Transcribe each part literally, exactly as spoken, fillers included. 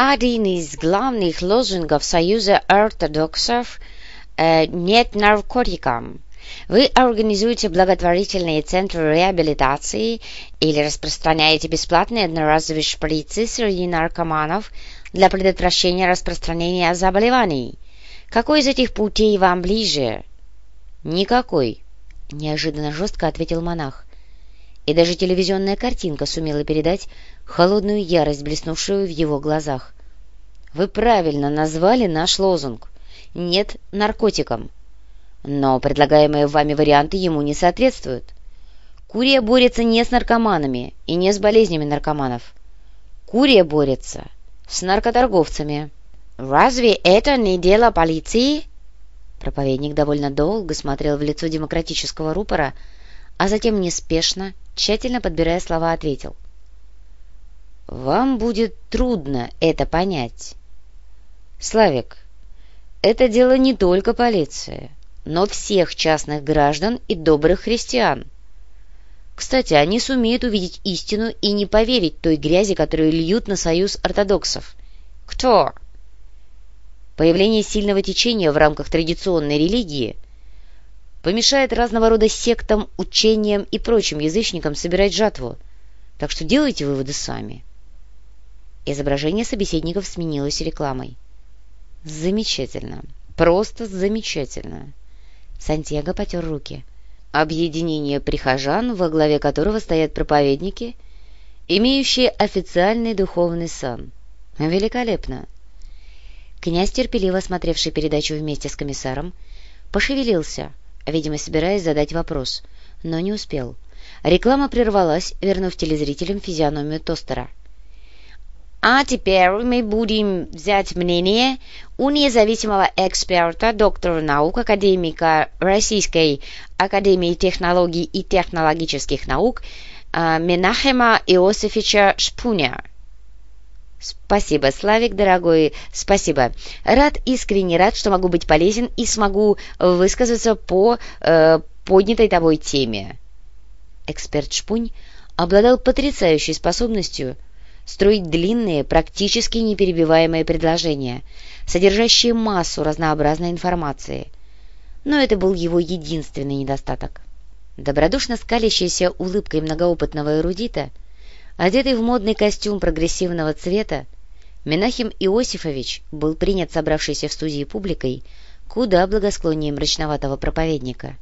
Один из главных лозунгов Союза ортодоксов э, «Нет наркотикам». Вы организуете благотворительные центры реабилитации или распространяете бесплатные одноразовые шприцы среди наркоманов для предотвращения распространения заболеваний. Какой из этих путей вам ближе? Никакой, неожиданно жестко ответил монах. И даже телевизионная картинка сумела передать холодную ярость, блеснувшую в его глазах. Вы правильно назвали наш лозунг «Нет наркотикам». Но предлагаемые вами варианты ему не соответствуют. Курия борется не с наркоманами и не с болезнями наркоманов. Курия борется с наркоторговцами. «Разве это не дело полиции?» Проповедник довольно долго смотрел в лицо демократического рупора, а затем неспешно, тщательно подбирая слова, ответил. «Вам будет трудно это понять. Славик, это дело не только полиции, но всех частных граждан и добрых христиан. Кстати, они сумеют увидеть истину и не поверить той грязи, которую льют на союз ортодоксов. Кто? Появление сильного течения в рамках традиционной религии помешает разного рода сектам, учениям и прочим язычникам собирать жатву, так что делайте выводы сами». Изображение собеседников сменилось рекламой. «Замечательно, просто замечательно». Сантьяго потер руки. «Объединение прихожан, во главе которого стоят проповедники, имеющие официальный духовный сан. Великолепно!» Князь, терпеливо смотревший передачу вместе с комиссаром, пошевелился, видимо, собираясь задать вопрос, но не успел. Реклама прервалась, вернув телезрителям физиономию тостера. «А теперь мы будем взять мнение у независимого эксперта, доктора наук, академика Российской академии технологий и технологических наук Менахема Иосифовича Шпуня». «Спасибо, Славик, дорогой, спасибо. Рад, искренне рад, что могу быть полезен и смогу высказаться по э, поднятой тобой теме». Эксперт Шпунь обладал потрясающей способностью строить длинные, практически неперебиваемые предложения, содержащие массу разнообразной информации. Но это был его единственный недостаток. Добродушно скалящийся улыбкой многоопытного эрудита, одетый в модный костюм прогрессивного цвета, Менахем Иосифович был принят собравшейся в студии публикой куда благосклоннее мрачноватого проповедника.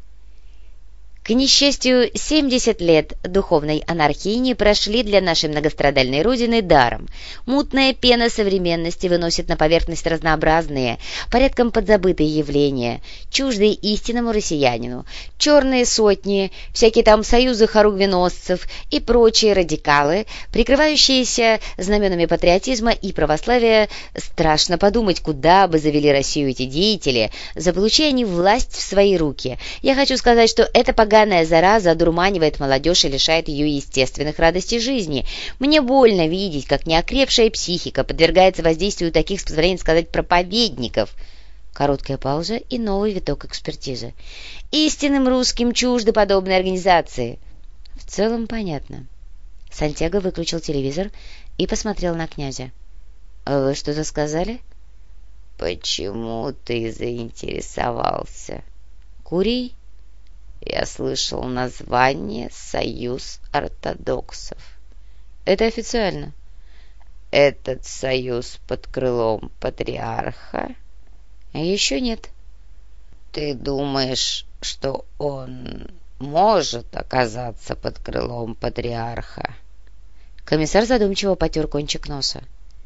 К несчастью, семьдесят лет духовной анархии не прошли для нашей многострадальной родины даром. Мутная пена современности выносит на поверхность разнообразные, порядком подзабытые явления, чуждые истинному россиянину, черные сотни, всякие там союзы хоругвеносцев и прочие радикалы, прикрывающиеся знаменами патриотизма и православия. Страшно подумать, куда бы завели Россию эти деятели, заполучи они власть в свои руки. Я хочу сказать, что это поганая зараза одурманивает молодежь и лишает ее естественных радостей жизни. Мне больно видеть, как неокрепшая психика подвергается воздействию таких, с позволения сказать, проповедников. Короткая пауза и новый виток экспертизы. Истинным русским чужды подобные организации. В целом понятно. Сантьяго выключил телевизор и посмотрел на князя. — Вы что-то сказали? — Почему ты заинтересовался? — Курий? Я слышал название «Союз ортодоксов». Это официально. Этот союз под крылом патриарха? Еще нет. Ты думаешь, что он может оказаться под крылом патриарха? Комиссар задумчиво потер кончик носа.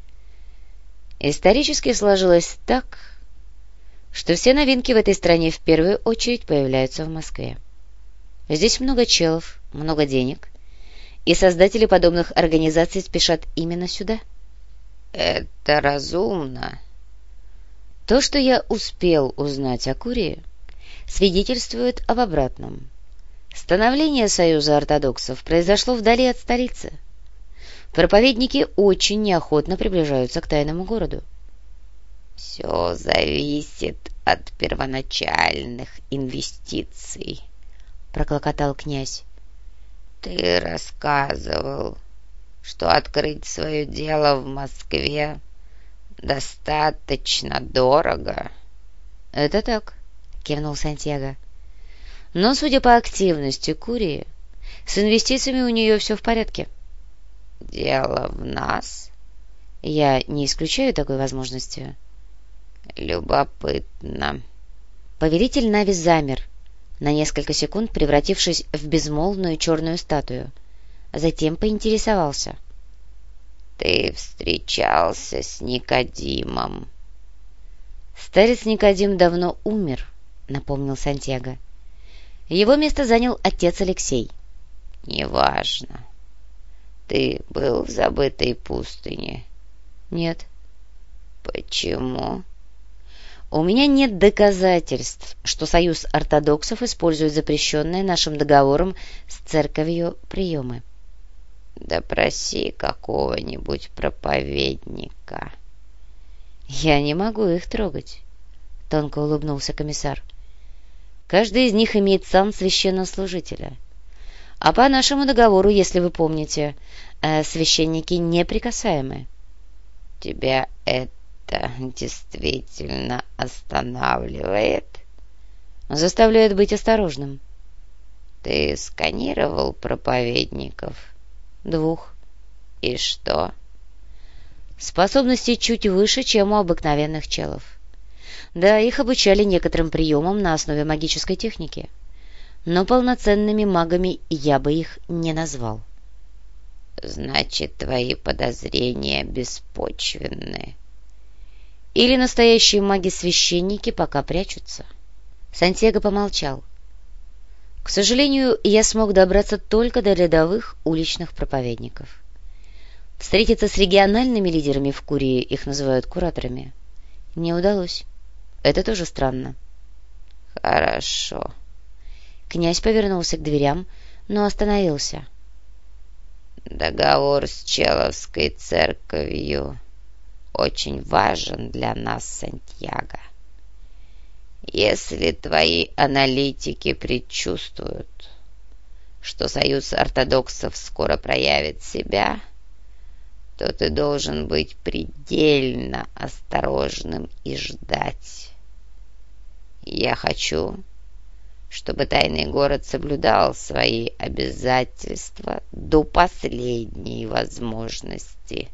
Исторически сложилось так, что все новинки в этой стране в первую очередь появляются в Москве. Здесь много челов, много денег, и создатели подобных организаций спешат именно сюда. Это разумно. То, что я успел узнать о Курии, свидетельствует об обратном. Становление Союза ортодоксов произошло вдали от столицы. Проповедники очень неохотно приближаются к тайному городу. Все зависит от первоначальных инвестиций, проклокотал князь. Ты рассказывал, что открыть свое дело в Москве Достаточно дорого. Это так, кивнул Сантьяго. Но, судя по активности Курии, с инвестициями у нее все в порядке. Дело в нас? Я не исключаю такой возможности. Любопытно. Повелитель Нави замер, на несколько секунд превратившись в безмолвную черную статую. Затем поинтересовался. Ты встречался с Никодимом? Старец Никодим давно умер, напомнил Сантьяго. Его место занял отец Алексей. Неважно. Ты был в забытой пустыне? Нет. Почему? У меня нет доказательств, что союз ортодоксов использует запрещенные нашим договором с церковью приемы. Допроси какого-нибудь проповедника. Я не могу их трогать, тонко улыбнулся комиссар. Каждый из них имеет сан священнослужителя. А по нашему договору, если вы помните, священники неприкасаемы. Тебя это действительно останавливает? Заставляет быть осторожным. Ты сканировал проповедников? Двух. И что? Способности чуть выше, чем у обыкновенных челов. Да, их обучали некоторым приемам на основе магической техники. Но полноценными магами я бы их не назвал. Значит, твои подозрения беспочвенны. Или настоящие маги-священники пока прячутся. Сантьяго помолчал. К сожалению, я смог добраться только до рядовых уличных проповедников. Встретиться с региональными лидерами в Курии, их называют кураторами, не удалось. Это тоже странно. Хорошо. Князь повернулся к дверям, но остановился. Договор с Человской церковью очень важен для нас, Сантьяго. Если твои аналитики предчувствуют, что союз ортодоксов скоро проявит себя, то ты должен быть предельно осторожным и ждать. Я хочу, чтобы тайный город соблюдал свои обязательства до последней возможности.